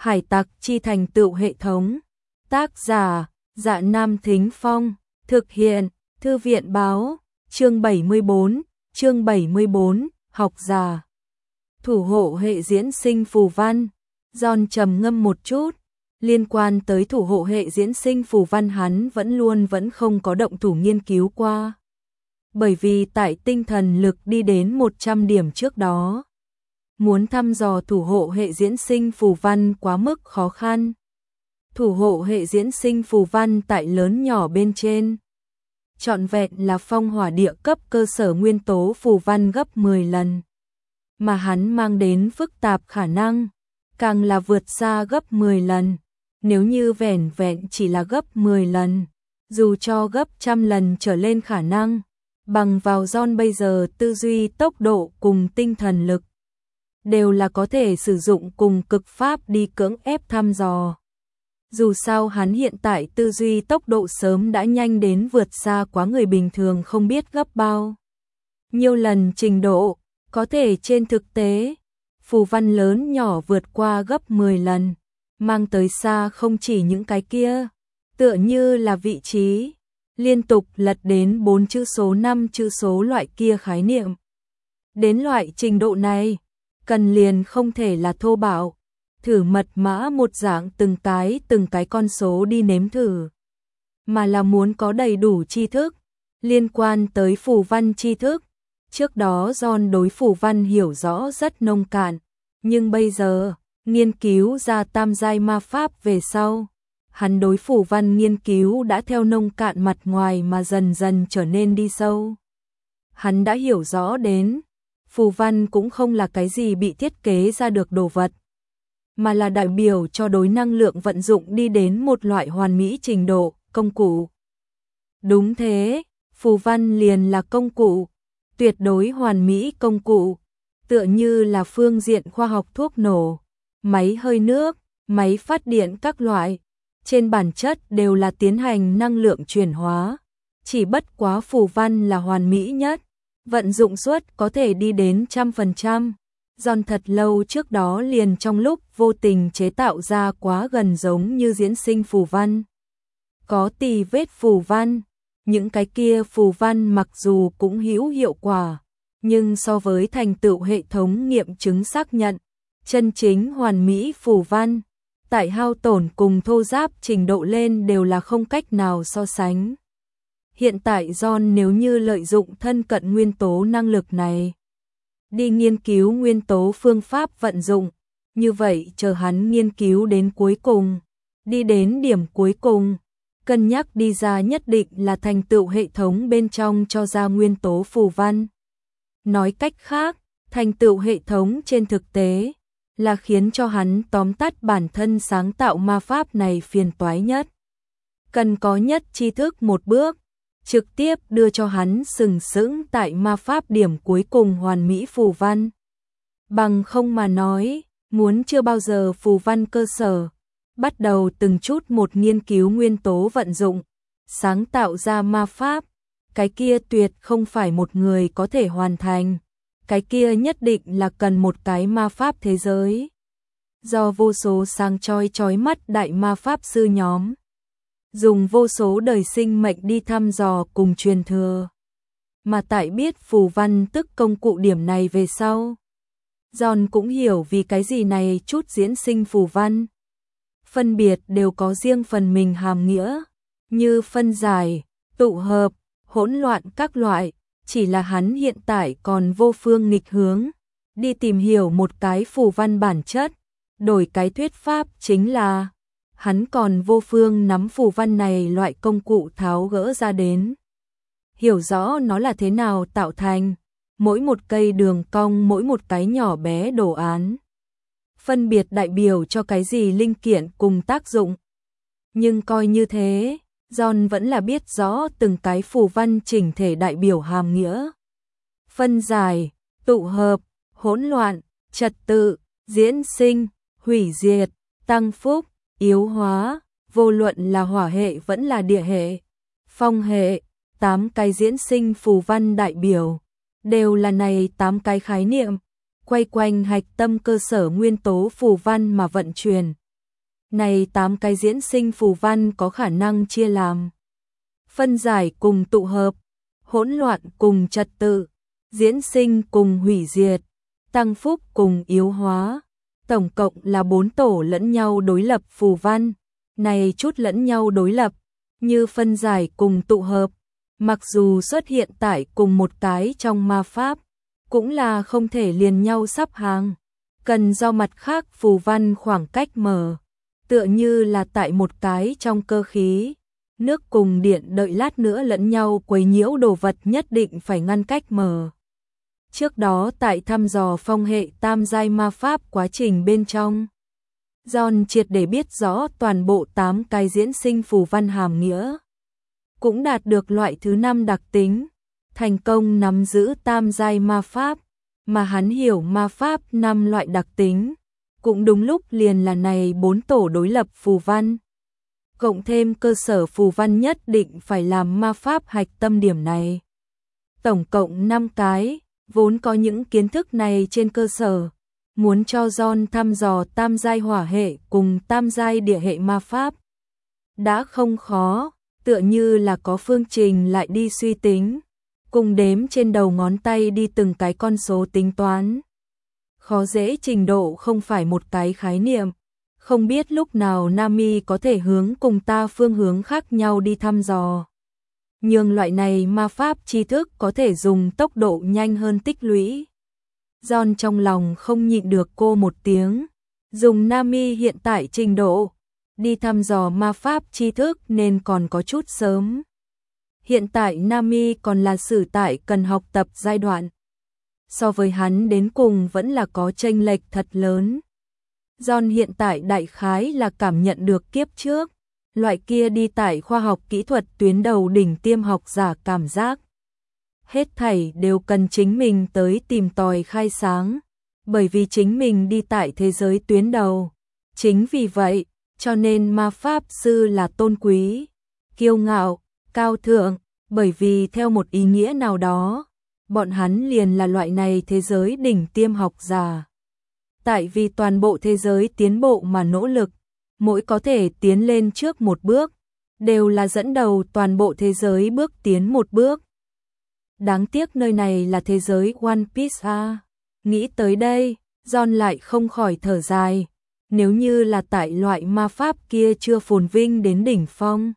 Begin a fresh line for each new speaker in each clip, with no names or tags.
Hải tặc chi thành tựu hệ thống. Tác giả, Dạ Nam Thính Phong. Thực hiện, Thư viện báo. Chương 74, học giả. Thủ hộ hệ diễn sinh phù văn. John trầm ngâm một chút. Liên quan tới thủ hộ hệ diễn sinh phù văn hắn vẫn không có động thủ nghiên cứu qua. Bởi vì tại tinh thần lực đi đến 100 điểm trước đó, muốn thăm dò thủ hộ hệ diễn sinh phù văn quá mức khó khăn. Thủ hộ hệ diễn sinh phù văn tại lớn nhỏ bên trên, trọn vẹn là phong hỏa địa cấp cơ sở nguyên tố phù văn gấp 10 lần. Mà hắn mang đến phức tạp khả năng, càng là vượt xa gấp 10 lần. Nếu như vẻn vẹn chỉ là gấp 10 lần, dù cho gấp trăm lần trở lên khả năng, bằng vào John bây giờ tư duy tốc độ cùng tinh thần lực, đều là có thể sử dụng cùng cực pháp đi cưỡng ép thăm dò. Dù sao hắn hiện tại tư duy tốc độ sớm đã nhanh đến vượt xa quá người bình thường không biết gấp bao nhiêu lần trình độ, có thể trên thực tế, phù văn lớn nhỏ vượt qua gấp 10 lần, mang tới xa không chỉ những cái kia, tựa như là vị trí, liên tục lật đến 4 chữ số 5 chữ số loại kia khái niệm. Đến loại trình độ này, cần liền không thể là thô bạo, thử mật mã một dạng từng cái con số đi nếm thử, mà là muốn có đầy đủ tri thức, liên quan tới phù văn tri thức. Trước đó John đối phù văn hiểu rõ rất nông cạn, nhưng bây giờ, nghiên cứu ra tam giai ma pháp về sau, hắn đối phù văn nghiên cứu đã theo nông cạn mặt ngoài mà dần dần trở nên đi sâu. Hắn đã hiểu rõ đến, phù văn cũng không là cái gì bị thiết kế ra được đồ vật, mà là đại biểu cho đối năng lượng vận dụng đi đến một loại hoàn mỹ trình độ, công cụ. Đúng thế, phù văn liền là công cụ, tuyệt đối hoàn mỹ công cụ, tựa như là phương diện khoa học thuốc nổ, máy hơi nước, máy phát điện các loại, trên bản chất đều là tiến hành năng lượng chuyển hóa, chỉ bất quá phù văn là hoàn mỹ nhất, vận dụng suất có thể đi đến 100%. John thật lâu trước đó liền trong lúc vô tình chế tạo ra quá gần giống như diễn sinh phù văn. Có tì vết phù văn, những cái kia phù văn mặc dù cũng hữu hiệu quả, nhưng so với thành tựu hệ thống nghiệm chứng xác nhận, chân chính hoàn mỹ phù văn, tại hao tổn cùng thô ráp trình độ lên đều là không cách nào so sánh. Hiện tại John nếu như lợi dụng thân cận nguyên tố năng lực này, đi nghiên cứu nguyên tố phương pháp vận dụng, như vậy chờ hắn nghiên cứu đến cuối cùng, đi đến điểm cuối cùng, cân nhắc đi ra nhất định là thành tựu hệ thống bên trong cho ra nguyên tố phù văn. Nói cách khác, thành tựu hệ thống trên thực tế là khiến cho hắn tóm tắt bản thân sáng tạo ma pháp này phiền toái nhất. Cần có nhất tri thức một bước, trực tiếp đưa cho hắn sừng sững tại ma pháp điểm cuối cùng hoàn mỹ phù văn. Bằng không mà nói, muốn chưa bao giờ phù văn cơ sở, bắt đầu từng chút một nghiên cứu nguyên tố vận dụng, sáng tạo ra ma pháp, cái kia tuyệt không phải một người có thể hoàn thành, cái kia nhất định là cần một cái ma pháp thế giới. Do vô số sáng chói mắt đại ma pháp sư nhóm, dùng vô số đời sinh mệnh đi thăm dò cùng truyền thừa. Mà tại biết phù văn tức công cụ điểm này về sau, John cũng hiểu vì cái gì này chút diễn sinh phù văn. Phân biệt đều có riêng phần mình hàm nghĩa, như phân giải, tụ hợp, hỗn loạn các loại, chỉ là hắn hiện tại còn vô phương nghịch hướng, đi tìm hiểu một cái phù văn bản chất, đổi cái thuyết pháp chính là hắn còn vô phương nắm phù văn này loại công cụ tháo gỡ ra đến. Hiểu rõ nó là thế nào tạo thành, mỗi một cây đường cong mỗi một cái nhỏ bé đồ án. Phân biệt đại biểu cho cái gì linh kiện cùng tác dụng. Nhưng coi như thế, John vẫn là biết rõ từng cái phù văn chỉnh thể đại biểu hàm nghĩa. Phân giải, tụ hợp, hỗn loạn, trật tự, diễn sinh, hủy diệt, tăng phúc, yếu hóa, vô luận là hỏa hệ vẫn là địa hệ, phong hệ, 8 cái diễn sinh phù văn đại biểu, đều là này 8 cái khái niệm, quay quanh hạch tâm cơ sở nguyên tố phù văn mà vận chuyển, Này 8 cái diễn sinh phù văn có khả năng chia làm phân giải cùng tụ hợp, hỗn loạn cùng trật tự, diễn sinh cùng hủy diệt, tăng phúc cùng yếu hóa. Tổng cộng là 4 tổ lẫn nhau đối lập phù văn. Này chút lẫn nhau đối lập, như phân giải cùng tụ hợp, mặc dù xuất hiện tại cùng một cái trong ma pháp, cũng là không thể liền nhau sắp hàng, cần do mặt khác phù văn khoảng cách mở, tựa như là tại một cái trong cơ khí, nước cùng điện đợi lát nữa lẫn nhau quấy nhiễu đồ vật nhất định phải ngăn cách mở. Trước đó tại thăm dò phong hệ tam giai ma pháp quá trình bên trong, John triệt để biết rõ toàn bộ 8 cái diễn sinh phù văn hàm nghĩa, cũng đạt được loại thứ 5 đặc tính, thành công nắm giữ tam giai ma pháp, mà hắn hiểu ma pháp 5 loại đặc tính, cũng đúng lúc liền là này 4 tổ đối lập phù văn. Cộng thêm cơ sở phù văn nhất định phải làm ma pháp hạch tâm điểm này. Tổng cộng 5 cái, vốn có những kiến thức này trên cơ sở, muốn cho John thăm dò tam giai hỏa hệ cùng tam giai địa hệ ma pháp. Đã không khó, tựa như là có phương trình lại đi suy tính, cùng đếm trên đầu ngón tay đi từng cái con số tính toán. Khó dễ trình độ không phải một cái khái niệm, không biết lúc nào Nami có thể hướng cùng ta phương hướng khác nhau đi thăm dò. Nhưng loại này ma pháp tri thức có thể dùng tốc độ nhanh hơn tích lũy. John trong lòng không nhịn được cô một tiếng, dùng Nami hiện tại trình độ, đi thăm dò ma pháp tri thức nên còn có chút sớm. Hiện tại Nami còn là sử tại cần học tập giai đoạn. So với hắn đến cùng vẫn là có chênh lệch thật lớn. John hiện tại đại khái là cảm nhận được kiếp trước, loại kia đi tại khoa học kỹ thuật tuyến đầu đỉnh tiêm học giả cảm giác. Hết thảy đều cần chính mình tới tìm tòi khai sáng, bởi vì chính mình đi tại thế giới tuyến đầu. Chính vì vậy, cho nên ma pháp sư là tôn quý, kiêu ngạo, cao thượng, bởi vì theo một ý nghĩa nào đó, bọn hắn liền là loại này thế giới đỉnh tiêm học giả. Tại vì toàn bộ thế giới tiến bộ mà nỗ lực, mỗi có thể tiến lên trước một bước, đều là dẫn đầu toàn bộ thế giới bước tiến một bước. Đáng tiếc nơi này là thế giới One Piece à. Nghĩ tới đây, John lại không khỏi thở dài. Nếu như là tại loại ma pháp kia chưa phồn vinh đến đỉnh phong,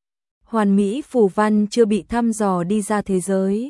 hoàn mỹ phù văn chưa bị thăm dò đi ra thế giới,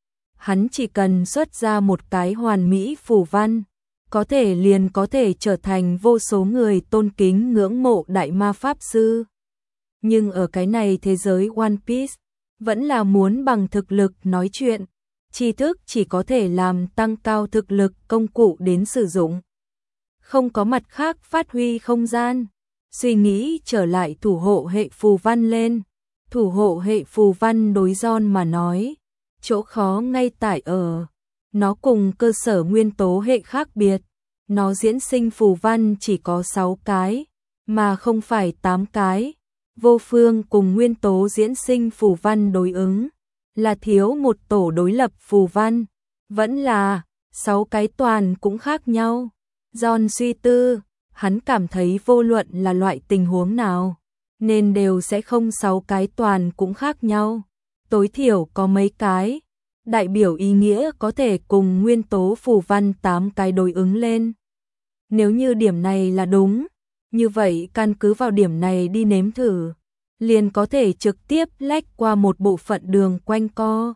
hắn chỉ cần xuất ra một cái hoàn mỹ phù văn, có thể liền có thể trở thành vô số người tôn kính ngưỡng mộ đại ma pháp sư. Nhưng ở cái này thế giới One Piece, vẫn là muốn bằng thực lực nói chuyện, tri thức chỉ có thể làm tăng cao thực lực công cụ đến sử dụng. Không có mặt khác phát huy không gian, suy nghĩ trở lại thủ hộ hệ phù văn lên. Thủ hộ hệ phù văn đối John mà nói, chỗ khó ngay tại ở, nó cùng cơ sở nguyên tố hệ khác biệt, nó diễn sinh phù văn chỉ có 6 cái, mà không phải 8 cái. Vô phương cùng nguyên tố diễn sinh phù văn đối ứng, là thiếu một tổ đối lập phù văn, vẫn là 6 cái toàn cũng khác nhau. John suy tư, hắn cảm thấy vô luận là loại tình huống nào, nên đều sẽ không 6 cái toàn cũng khác nhau. Tối thiểu có mấy cái, đại biểu ý nghĩa có thể cùng nguyên tố phù văn 8 cái đối ứng lên. Nếu như điểm này là đúng, như vậy căn cứ vào điểm này đi nếm thử, liền có thể trực tiếp lách qua một bộ phận đường quanh co.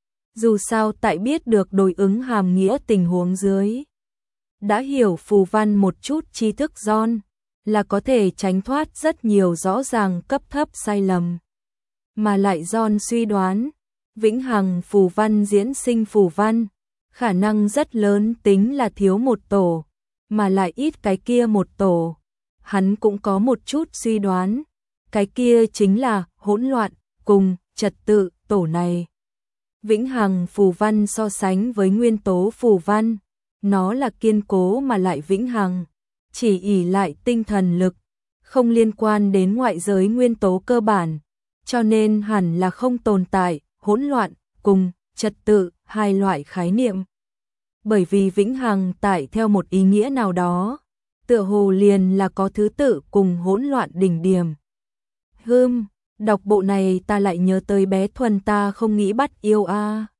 Dù sao tại biết được đối ứng hàm nghĩa tình huống dưới, đã hiểu phù văn một chút tri thức John, là có thể tránh thoát rất nhiều rõ ràng cấp thấp sai lầm. Mà lại John suy đoán, vĩnh hằng phù văn diễn sinh phù văn, khả năng rất lớn tính là thiếu một tổ, mà lại ít cái kia một tổ. Hắn cũng có một chút suy đoán, cái kia chính là hỗn loạn cùng trật tự tổ này. Vĩnh hằng phù văn so sánh với nguyên tố phù văn, nó là kiên cố mà lại vĩnh hằng, chỉ ỷ lại tinh thần lực, không liên quan đến ngoại giới nguyên tố cơ bản, cho nên hẳn là không tồn tại hỗn loạn cùng trật tự hai loại khái niệm. Bởi vì vĩnh hằng tại theo một ý nghĩa nào đó, tựa hồ liền là có thứ tự cùng hỗn loạn đỉnh điểm. Đọc bộ này ta lại nhớ tới bé Thuần ta không nghĩ bắt yêu a.